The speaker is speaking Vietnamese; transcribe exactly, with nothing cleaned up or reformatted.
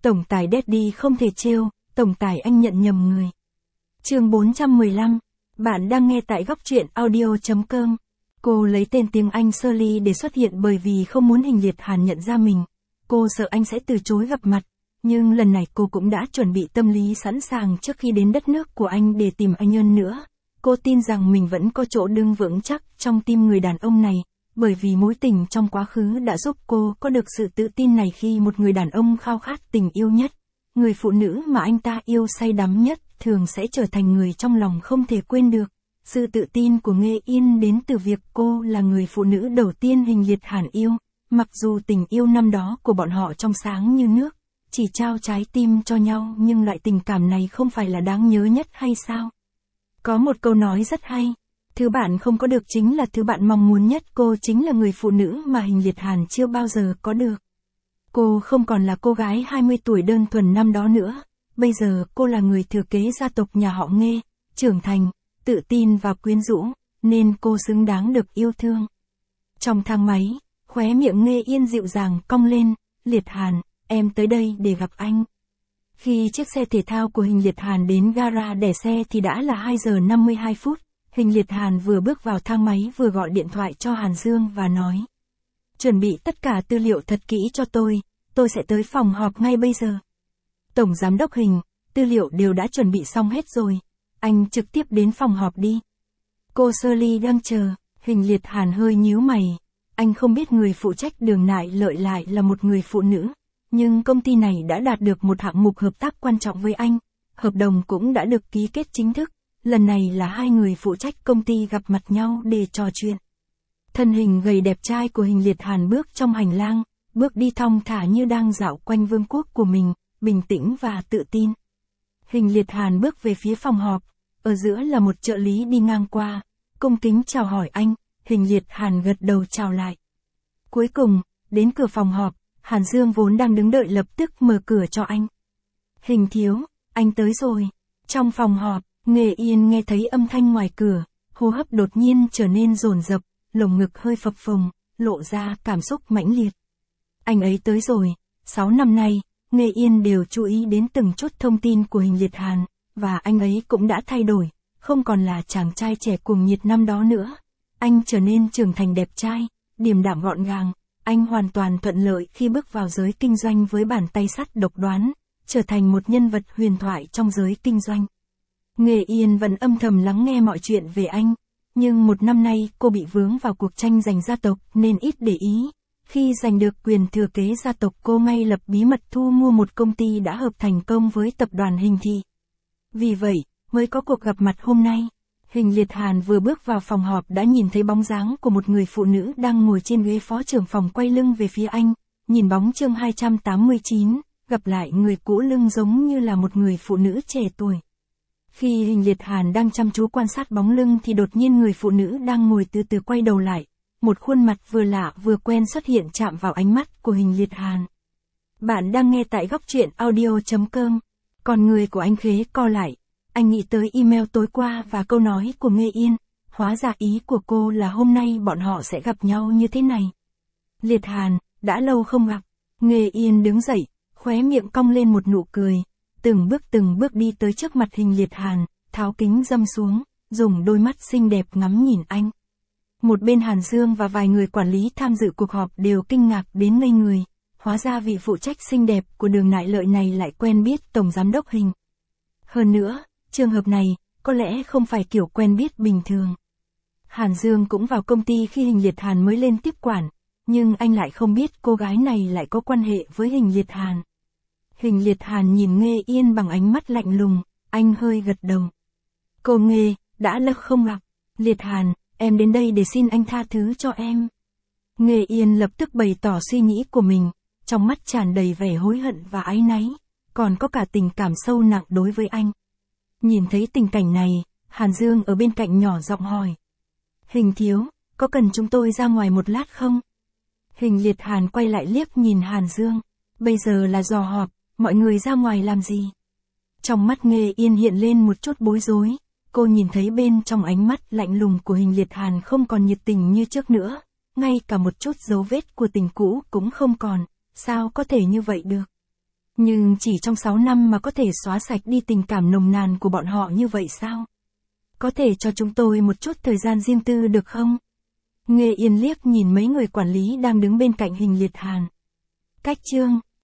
Tổng tài Daddy không thể trêu, tổng tài anh nhận nhầm người. Chương bốn trăm mười lăm. Bạn đang nghe tại góc truyện audio chấm com. Cô lấy tên tiếng Anh Shirley để xuất hiện bởi vì không muốn Hình Liệt Hàn nhận ra mình. Cô sợ anh sẽ từ chối gặp mặt. Nhưng lần này cô cũng đã chuẩn bị tâm lý sẵn sàng trước khi đến đất nước của anh để tìm anh hơn nữa. Cô tin rằng mình vẫn có chỗ đứng vững chắc trong tim người đàn ông này, bởi vì mối tình trong quá khứ đã giúp cô có được sự tự tin này khi một người đàn ông khao khát tình yêu nhất. Người phụ nữ mà anh ta yêu say đắm nhất thường sẽ trở thành người trong lòng không thể quên được. Sự tự tin của Nghê Yên đến từ việc cô là người phụ nữ đầu tiên Hình Liệt Hàn yêu, mặc dù tình yêu năm đó của bọn họ trong sáng như nước, chỉ trao trái tim cho nhau nhưng loại tình cảm này không phải là đáng nhớ nhất hay sao? Có một câu nói rất hay, thứ bạn không có được chính là thứ bạn mong muốn nhất. Cô chính là người phụ nữ mà Hình Liệt Hàn chưa bao giờ có được. Cô không còn là cô gái hai mươi tuổi đơn thuần năm đó nữa, bây giờ cô là người thừa kế gia tộc nhà họ Nghê, trưởng thành, tự tin và quyến rũ, nên cô xứng đáng được yêu thương. Trong thang máy, khóe miệng Nghê Yên dịu dàng cong lên, Liệt Hàn, em tới đây để gặp anh. Khi chiếc xe thể thao của Hình Liệt Hàn đến gara để xe thì đã là hai giờ năm mươi hai phút, Hình Liệt Hàn vừa bước vào thang máy vừa gọi điện thoại cho Hàn Dương và nói. Chuẩn bị tất cả tư liệu thật kỹ cho tôi, tôi sẽ tới phòng họp ngay bây giờ. Tổng giám đốc Hình, tư liệu đều đã chuẩn bị xong hết rồi, anh trực tiếp đến phòng họp đi. Cô Shirley đang chờ, Hình Liệt Hàn hơi nhíu mày, anh không biết người phụ trách đường nại lợi lại là một người phụ nữ, nhưng công ty này đã đạt được một hạng mục hợp tác quan trọng với anh, hợp đồng cũng đã được ký kết chính thức, lần này là hai người phụ trách công ty gặp mặt nhau để trò chuyện. Thân hình gầy đẹp trai của Hình Liệt Hàn bước trong hành lang, bước đi thong thả như đang dạo quanh vương quốc của mình, bình tĩnh và tự tin. Hình Liệt Hàn bước về phía phòng họp, ở giữa là một trợ lý đi ngang qua, cung kính chào hỏi anh, Hình Liệt Hàn gật đầu chào lại. Cuối cùng, đến cửa phòng họp, Hàn Dương vốn đang đứng đợi lập tức mở cửa cho anh. Hình thiếu, anh tới rồi. Trong phòng họp, Nghê Yên nghe thấy âm thanh ngoài cửa, hô hấp đột nhiên trở nên dồn dập, lồng ngực hơi phập phồng, lộ ra cảm xúc mãnh liệt. Anh ấy tới rồi, sáu năm nay, Nghê Yên đều chú ý đến từng chút thông tin của Hình Liệt Hàn, và anh ấy cũng đã thay đổi, không còn là chàng trai trẻ cuồng nhiệt năm đó nữa. Anh trở nên trưởng thành đẹp trai, điềm đạm gọn gàng, anh hoàn toàn thuận lợi khi bước vào giới kinh doanh với bàn tay sắt độc đoán, trở thành một nhân vật huyền thoại trong giới kinh doanh. Nghê Yên vẫn âm thầm lắng nghe mọi chuyện về anh, nhưng một năm nay cô bị vướng vào cuộc tranh giành gia tộc nên ít để ý. Khi giành được quyền thừa kế gia tộc cô ngay lập bí mật thu mua một công ty đã hợp thành công với tập đoàn Hình Thị. Vì vậy, mới có cuộc gặp mặt hôm nay. Hình Liệt Hàn vừa bước vào phòng họp đã nhìn thấy bóng dáng của một người phụ nữ đang ngồi trên ghế phó trưởng phòng quay lưng về phía anh, nhìn bóng chương hai trăm tám mươi chín, gặp lại người cũ lưng giống như là một người phụ nữ trẻ tuổi. Khi Hình Liệt Hàn đang chăm chú quan sát bóng lưng thì đột nhiên người phụ nữ đang ngồi từ từ quay đầu lại, một khuôn mặt vừa lạ vừa quen xuất hiện chạm vào ánh mắt của Hình Liệt Hàn. Bạn đang nghe tại góc truyện audio chấm com. Còn người của anh khế co lại. Anh nghĩ tới email tối qua và câu nói của Nghê Yên, hóa ra ý của cô là hôm nay bọn họ sẽ gặp nhau như thế này. Liệt Hàn, đã lâu không gặp. Nghê Yên đứng dậy, khóe miệng cong lên một nụ cười, từng bước từng bước đi tới trước mặt Hình Liệt Hàn, tháo kính râm xuống, dùng đôi mắt xinh đẹp ngắm nhìn anh. Một bên Hàn Dương và vài người quản lý tham dự cuộc họp đều kinh ngạc đến ngây người, hóa ra vị phụ trách xinh đẹp của đường nại lợi này lại quen biết Tổng Giám đốc Hình. Hơn nữa, trường hợp này, có lẽ không phải kiểu quen biết bình thường. Hàn Dương cũng vào công ty khi Hình Liệt Hàn mới lên tiếp quản, nhưng anh lại không biết cô gái này lại có quan hệ với Hình Liệt Hàn. Hình Liệt Hàn nhìn Nghê Yên bằng ánh mắt lạnh lùng, anh hơi gật đầu. Cô Nghê, đã lâu không gặp. Liệt Hàn, em đến đây để xin anh tha thứ cho em. Nghê Yên lập tức bày tỏ suy nghĩ của mình, trong mắt tràn đầy vẻ hối hận và áy náy, còn có cả tình cảm sâu nặng đối với anh. Nhìn thấy tình cảnh này, Hàn Dương ở bên cạnh nhỏ giọng hỏi. Hình thiếu, có cần chúng tôi ra ngoài một lát không? Hình Liệt Hàn quay lại liếc nhìn Hàn Dương. Bây giờ là giờ họp, mọi người ra ngoài làm gì? Trong mắt Nghê Yên hiện lên một chút bối rối. Cô nhìn thấy bên trong ánh mắt lạnh lùng của Hình Liệt Hàn không còn nhiệt tình như trước nữa. Ngay cả một chút dấu vết của tình cũ cũng không còn. Sao có thể như vậy được? Nhưng chỉ trong sáu năm mà có thể xóa sạch đi tình cảm nồng nàn của bọn họ như vậy sao? Có thể cho chúng tôi một chút thời gian riêng tư được không? Nghe Yên liếc nhìn mấy người quản lý đang đứng bên cạnh Hình Liệt Hàn. Cách chương